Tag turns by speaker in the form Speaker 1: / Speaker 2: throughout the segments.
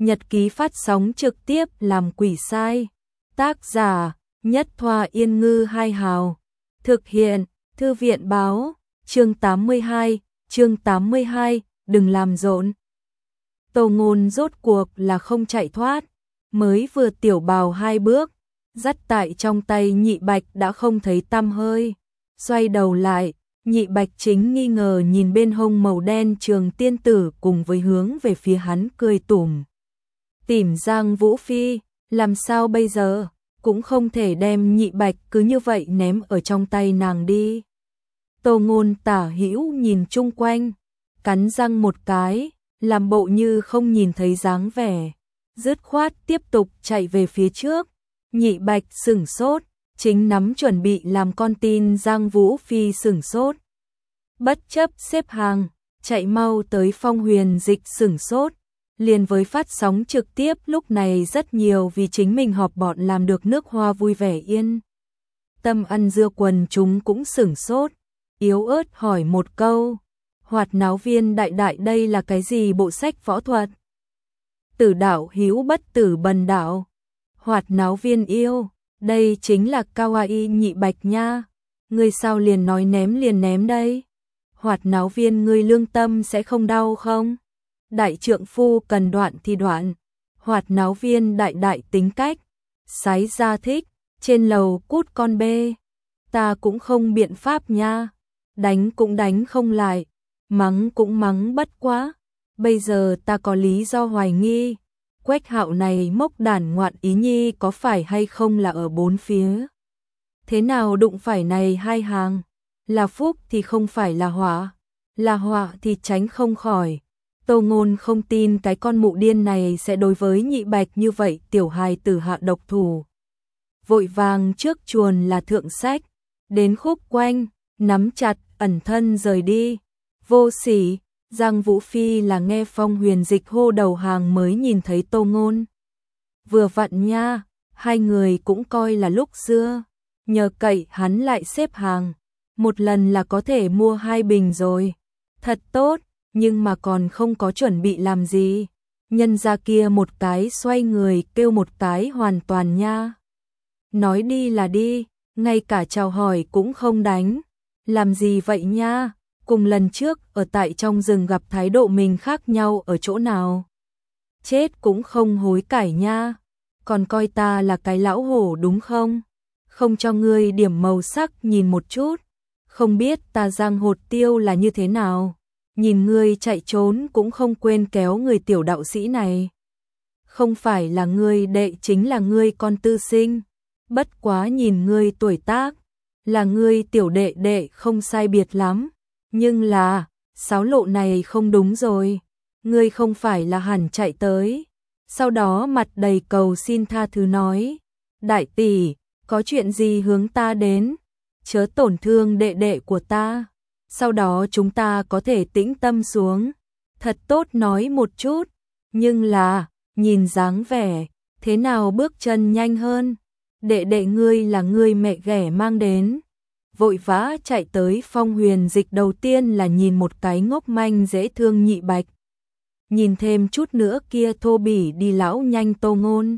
Speaker 1: nhật ký phát sóng trực tiếp làm quỷ sai. Tác giả, Nhất Thoa Yên Ngư Hai Hào. Thực hiện, Thư viện Báo. Chương 82, đừng làm rộn. Tô Ngôn rốt cuộc là không chạy thoát, mới vừa tiểu bào 2 bước, dắt tại trong tay Nhị Bạch đã không thấy tăm hơi. Xoay đầu lại, Nhị Bạch chính nghi ngờ nhìn bên hông màu đen trường tiên tử cùng với hướng về phía hắn cười tủm tỉm Giang Vũ Phi, làm sao bây giờ, cũng không thể đem Nhị Bạch cứ như vậy ném ở trong tay nàng đi. Tô Ngôn tả hữu nhìn chung quanh, cắn răng một cái, làm bộ như không nhìn thấy dáng vẻ, dứt khoát tiếp tục chạy về phía trước. Nhị Bạch sửng sốt, chính nắm chuẩn bị làm con tin Giang Vũ Phi sửng sốt. Bất chấp xếp hàng, chạy mau tới Phong Huyền Dịch sửng sốt, liền với phát sóng trực tiếp lúc này rất nhiều vì chính mình họp bọn làm được nước hoa vui vẻ yên tâm ăn dưa quần chúng cũng sửng sốt, yếu ớt hỏi một câu, Hoạt Náo Viên đại đại đây là cái gì bộ sách võ thuật? Tử đạo hữu bất tử bần đạo. Hoạt Náo Viên yêu, đây chính là kawaii Nhị Bạch nha, ngươi sao liền nói ném liền ném đây? Hoạt Náo Viên ngươi lương tâm sẽ không đau không? Đại trượng phu cần đoạn thì đoạn. Hoạt Náo Viên đại đại tính cách, sái ra thích, trên lầu cút con bê. Ta cũng không biện pháp nha, đánh cũng đánh không lại, mắng cũng mắng bất quá. Bây giờ ta có lý do hoài nghi, Quách Hạo này mốc đản ngoạn ý nhi có phải hay không là ở bốn phía. Thế nào đụng phải này hai hàng, là phúc thì không phải là họa thì tránh không khỏi. Tô Ngôn không tin cái con mụ điên này sẽ đối với Nhị Bạch như vậy tiểu hài tử hạ độc thủ. Vội vàng trước chuồn là thượng sách, đến khúc quanh, nắm chặt, ẩn thân rời đi. Vô sỉ, Giang Vũ Phi là nghe Phong Huyền Dịch hô đầu hàng mới nhìn thấy Tô Ngôn. Vừa vặn nha, hai người cũng coi là lúc xưa, nhờ cậy hắn lại xếp hàng, một lần là có thể mua 2 bình rồi. Thật tốt, nhưng mà còn không có chuẩn bị làm gì. Nhân ra kia một cái xoay người kêu một cái hoàn toàn nha. Nói đi là đi, ngay cả chào hỏi cũng không đánh. Làm gì vậy nha? Cùng lần trước ở tại trong rừng gặp thái độ mình khác nhau ở chỗ nào? Chết cũng không hối cải nha. Còn coi ta là cái lão hổ đúng không? Không cho ngươi điểm màu sắc nhìn một chút. Không biết ta Giang Hột Tiêu là như thế nào? Nhìn ngươi chạy trốn cũng không quên kéo người tiểu đạo sĩ này. Không phải là ngươi đệ chính là ngươi con tư sinh. Bất quá nhìn ngươi tuổi tác, là ngươi tiểu đệ đệ không sai biệt lắm. Nhưng là, xáo lộ này không đúng rồi. Ngươi không phải là hẳn chạy tới. Sau đó mặt đầy cầu xin tha thứ nói. Đại tỷ, có chuyện gì hướng ta đến? Chớ tổn thương đệ đệ của ta. Sau đó chúng ta có thể tĩnh tâm xuống. Thật tốt nói một chút. Nhưng là, nhìn dáng vẻ, thế nào bước chân nhanh hơn? Đệ đệ ngươi là ngươi mẹ ghẻ mang đến. Vội vã chạy tới Phong Huyền Dịch đầu tiên là nhìn một cái ngốc manh dễ thương Nhị Bạch. Nhìn thêm chút nữa kia thô bỉ đi lão nhanh Tô Ngôn.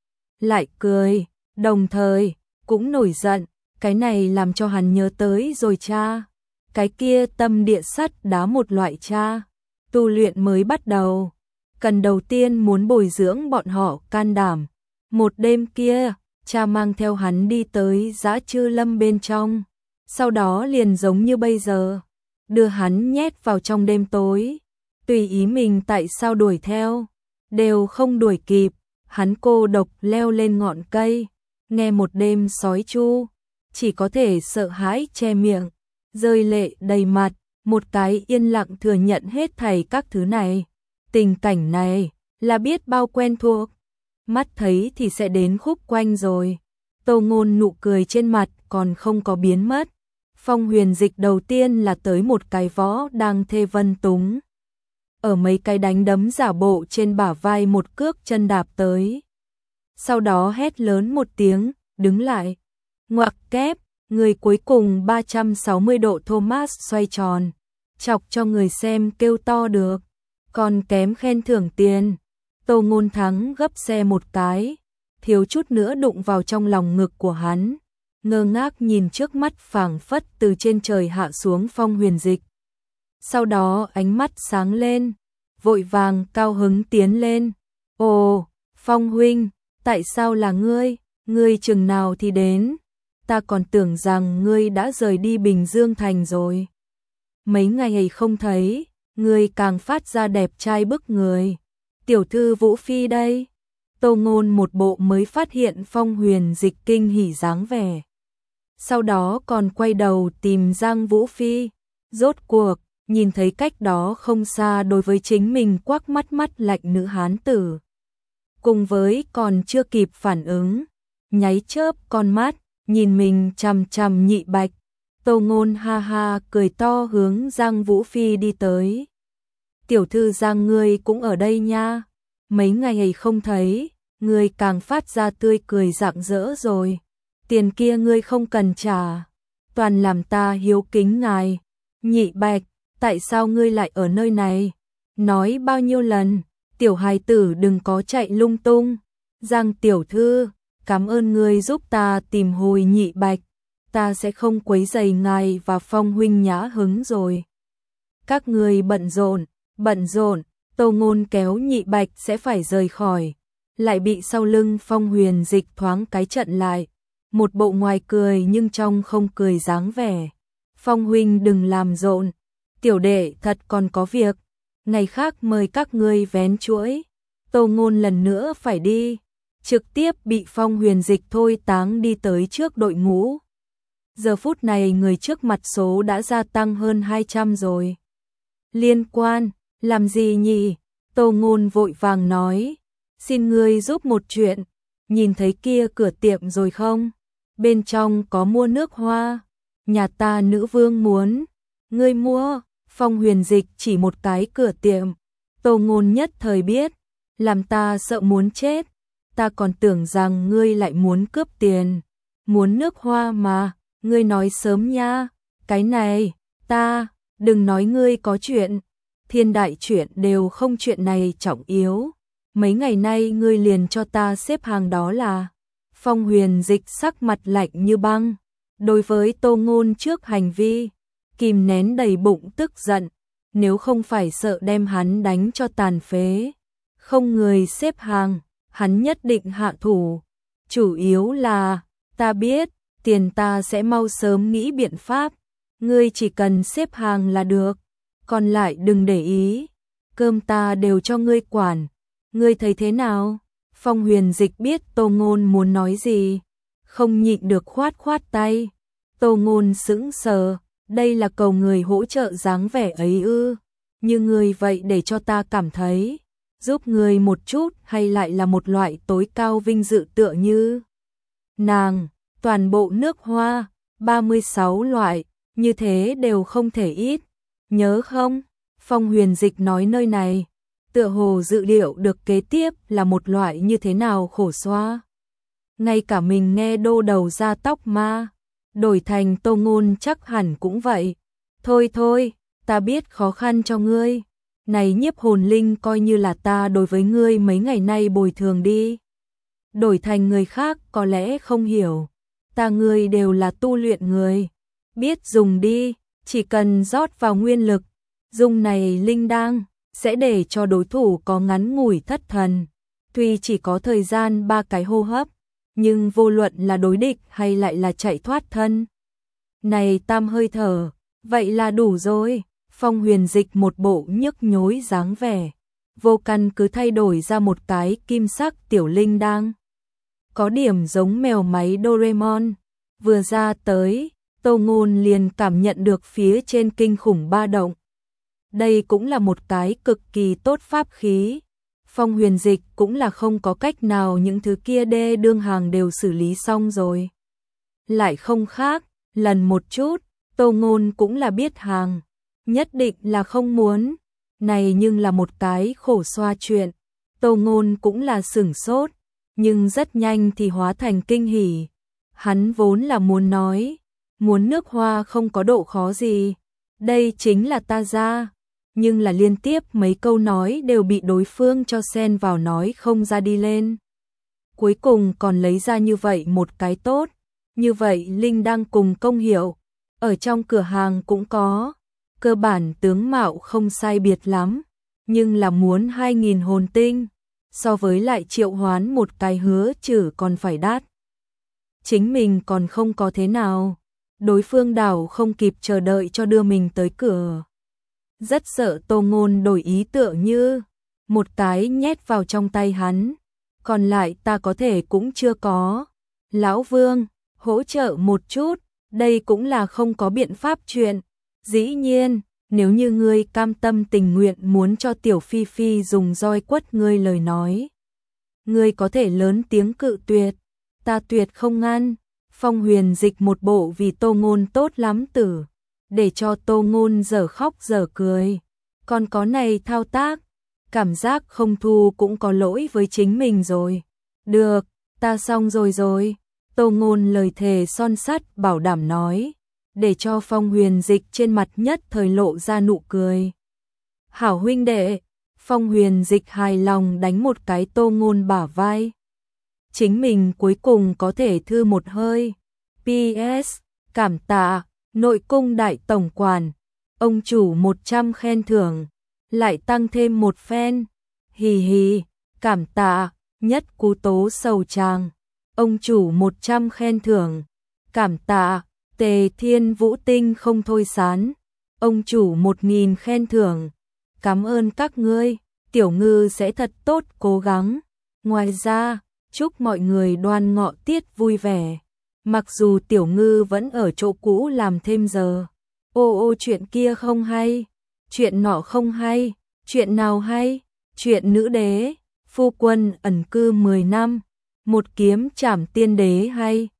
Speaker 1: Lại cười, đồng thời, cũng nổi giận, cái này làm cho hắn nhớ tới rồi cha. Cái kia tâm địa sắt đá một loại cha, tu luyện mới bắt đầu. Cần đầu tiên muốn bồi dưỡng bọn họ can đảm. Một đêm kia, cha mang theo hắn đi tới Dã Trư Lâm bên trong. Sau đó liền giống như bây giờ, đưa hắn nhét vào trong đêm tối. Tùy ý mình tại sao đuổi theo, đều không đuổi kịp. Hắn cô độc leo lên ngọn cây, nghe một đêm sói chu, chỉ có thể sợ hãi che miệng, rơi lệ đầy mặt, một cái yên lặng thừa nhận hết thảy các thứ này. Tình cảnh này là biết bao quen thuộc, mắt thấy thì sẽ đến khúc quanh rồi. Tô Ngôn nụ cười trên mặt còn không có biến mất. Phong Huyền Dịch đầu tiên là tới một cái võ đang thê vân túng. Ở mấy cái đánh đấm giả bộ trên bả vai một cước chân đạp tới. Sau đó hét lớn một tiếng, đứng lại. Ngoặc kép, người cuối cùng 360 độ Thomas xoay tròn. Chọc cho người xem kêu to được. Còn kém khen thưởng tiền. Tô Ngôn Thắng gấp xe một cái, thiếu chút nữa đụng vào trong lòng ngực của hắn, ngơ ngác nhìn trước mắt phảng phất từ trên trời hạ xuống Phong Huyền Dịch. Sau đó ánh mắt sáng lên, vội vàng cao hứng tiến lên. Ồ, Phong huynh, tại sao là ngươi? Ngươi chừng nào thì đến? Ta còn tưởng rằng ngươi đã rời đi Bình Dương Thành rồi. Mấy ngày không thấy, ngươi càng phát ra đẹp trai bức người. Tiểu thư Vũ Phi đây. Tô Ngôn một bộ mới phát hiện Phong Huyền Dịch kinh hỉ dáng vẻ. Sau đó còn quay đầu tìm Giang Vũ Phi. Rốt cuộc, nhìn thấy cách đó không xa đối với chính mình quắc mắt lạnh nữ hán tử. Cùng với còn chưa kịp phản ứng, nháy chớp con mắt, nhìn mình chằm chằm Nhị Bạch. Tô Ngôn ha ha cười to hướng Giang Vũ Phi đi tới. Tiểu thư Giang ngươi cũng ở đây nha. Mấy ngày không thấy, ngươi càng phát ra tươi cười rạng rỡ rồi. Tiền kia ngươi không cần trả, toàn làm ta hiếu kính ngài. Nhị Bạch, tại sao ngươi lại ở nơi này? Nói bao nhiêu lần, tiểu hài tử đừng có chạy lung tung. Giang tiểu thư, cảm ơn ngươi giúp ta tìm hồi Nhị Bạch, ta sẽ không quấy rầy ngài và Phong huynh nhã hứng rồi. Các ngươi bận rộn, Tô Ngôn kéo Nhị Bạch sẽ phải rời khỏi, lại bị sau lưng Phong Huyền Dịch thoáng cái chặn lại, một bộ ngoài cười nhưng trong không cười dáng vẻ. Phong huynh đừng làm rộn, tiểu đệ thật còn có việc, ngày khác mời các ngươi vén chuỗi. Tô Ngôn lần nữa phải đi, trực tiếp bị Phong Huyền Dịch thôi táng đi tới trước đội ngũ. Giờ phút này người trước mặt số đã gia tăng hơn 200 rồi. Liên quan, làm gì nhỉ? Tô Ngôn vội vàng nói, xin ngươi giúp một chuyện, nhìn thấy kia cửa tiệm rồi không? Bên trong có mua nước hoa, nhà ta nữ vương muốn, ngươi mua. Phong Huyền Dịch chỉ một cái cửa tiệm, Tô Ngôn nhất thời biết, làm ta sợ muốn chết, ta còn tưởng rằng ngươi lại muốn cướp tiền, muốn nước hoa mà, ngươi nói sớm nha, cái này, ta, đừng nói ngươi có chuyện, thiên đại chuyện đều không chuyện này trọng yếu, mấy ngày nay ngươi liền cho ta xếp hàng đó là. Phong Huyền Dịch sắc mặt lạnh như băng, đối với Tô Ngôn trước hành vi, kìm nén đầy bụng tức giận, nếu không phải sợ đem hắn đánh cho tàn phế, không người xếp hàng, hắn nhất định hạ thủ, chủ yếu là, ta biết, tiền ta sẽ mau sớm nghĩ biện pháp, ngươi chỉ cần xếp hàng là được, còn lại đừng để ý, cơm ta đều cho ngươi quản, ngươi thấy thế nào? Phong Huyền Dịch biết Tô Ngôn muốn nói gì, không nhịn được khoát tay. Tô Ngôn sững sờ, đây là cầu người hỗ trợ dáng vẻ ấy ư? Như người vậy để cho ta cảm thấy, giúp người một chút hay lại là một loại tối cao vinh dự tựa như nàng, toàn bộ nước hoa, 36 loại, như thế đều không thể ít. Nhớ không? Phong Huyền Dịch nói nơi này, tựa hồ dự liệu được kế tiếp là một loại như thế nào khổ xoa. Ngay cả mình nghe đô đầu ra tóc ma, đổi thành Tô Ngôn chắc hẳn cũng vậy. Thôi, ta biết khó khăn cho ngươi. Này Nhiếp Hồn Linh coi như là ta đối với ngươi mấy ngày nay bồi thường đi. Đổi thành người khác có lẽ không hiểu. Ta ngươi đều là tu luyện người. Biết dùng đi, chỉ cần rót vào nguyên lực. Dùng này linh đăng sẽ để cho đối thủ có ngắn ngủi thất thần. Tuy chỉ có thời gian 3 cái hô hấp, nhưng vô luận là đối địch hay lại là chạy thoát thân. Này tam hơi thở, vậy là đủ rồi. Phong Huyền Dịch một bộ nhức nhối dáng vẻ, vô căn cứ thay đổi ra một cái kim sắc tiểu linh đăng. Có điểm giống mèo máy Doraemon. Vừa ra tới, Tô Ngôn liền cảm nhận được phía trên kinh khủng ba động. Đây cũng là một cái cực kỳ tốt pháp khí. Phong Huyền Dịch cũng là không có cách nào những thứ kia đê đương hàng đều xử lý xong rồi. Lại không khác, lần một chút, Tô Ngôn cũng là biết hàng. Nhất định là không muốn. Này nhưng là một cái khổ xoa chuyện. Tô Ngôn cũng là sửng sốt, nhưng rất nhanh thì hóa thành kinh hỉ. Hắn vốn là muốn nói, muốn nước hoa không có độ khó gì. Đây chính là ta ra. nhưng là liên tiếp mấy câu nói đều bị đối phương cho xen vào nói không ra đi lên. Cuối cùng còn lấy ra như vậy một cái tốt, như vậy Linh đang cùng Công Hiểu, ở trong cửa hàng cũng có, cơ bản tướng mạo không sai biệt lắm, nhưng là muốn 2.000 hồn tinh, so với lại triệu hoán một cái hứa chử còn phải đắt. Chính mình còn không có thế nào, đối phương đảo không kịp chờ đợi cho đưa mình tới cửa. Rất sợ Tô Ngôn đổi ý tưởng như, một cái nhét vào trong tay hắn, còn lại ta có thể cũng chưa có. Lão Vương, hỗ trợ một chút, đây cũng là không có biện pháp chuyện. Dĩ nhiên, nếu như ngươi cam tâm tình nguyện muốn cho Tiểu Phi Phi dùng roi quất ngươi lời nói, ngươi có thể lớn tiếng cự tuyệt, ta tuyệt không ngăn. Phong Huyền Dịch một bộ vì Tô Ngôn tốt lắm tử, để cho Tô Ngôn dở khóc dở cười. Còn có này thao tác, cảm giác không thu cũng có lỗi với chính mình rồi. Được, ta xong rồi. Tô Ngôn lời thề son sắt bảo đảm nói, để cho Phong Huyền Dịch trên mặt nhất thời lộ ra nụ cười. Hảo huynh đệ, Phong Huyền Dịch hài lòng đánh một cái Tô Ngôn bả vai. Chính mình cuối cùng có thể thư một hơi. PS, cảm tạ, nội cung đại tổng quản, ông chủ 100 khen thưởng, lại tăng thêm một phen. Hì hì, cảm tạ, nhất cú tố sầu tràng, ông chủ 100 khen thưởng, cảm tạ, Tề Thiên Vũ Tinh không thôi sán, ông chủ 1.000 khen thưởng, cảm ơn các ngươi, tiểu ngư sẽ thật tốt cố gắng. Ngoài ra, chúc mọi người Đoan Ngọ Tiết vui vẻ. Mặc dù tiểu ngư vẫn ở chỗ cũ làm thêm giờ. Ô chuyện kia không hay, chuyện nọ không hay, chuyện nào hay, chuyện nữ đế, phu quân ẩn cư 10 năm, một kiếm trảm tiên đế hay.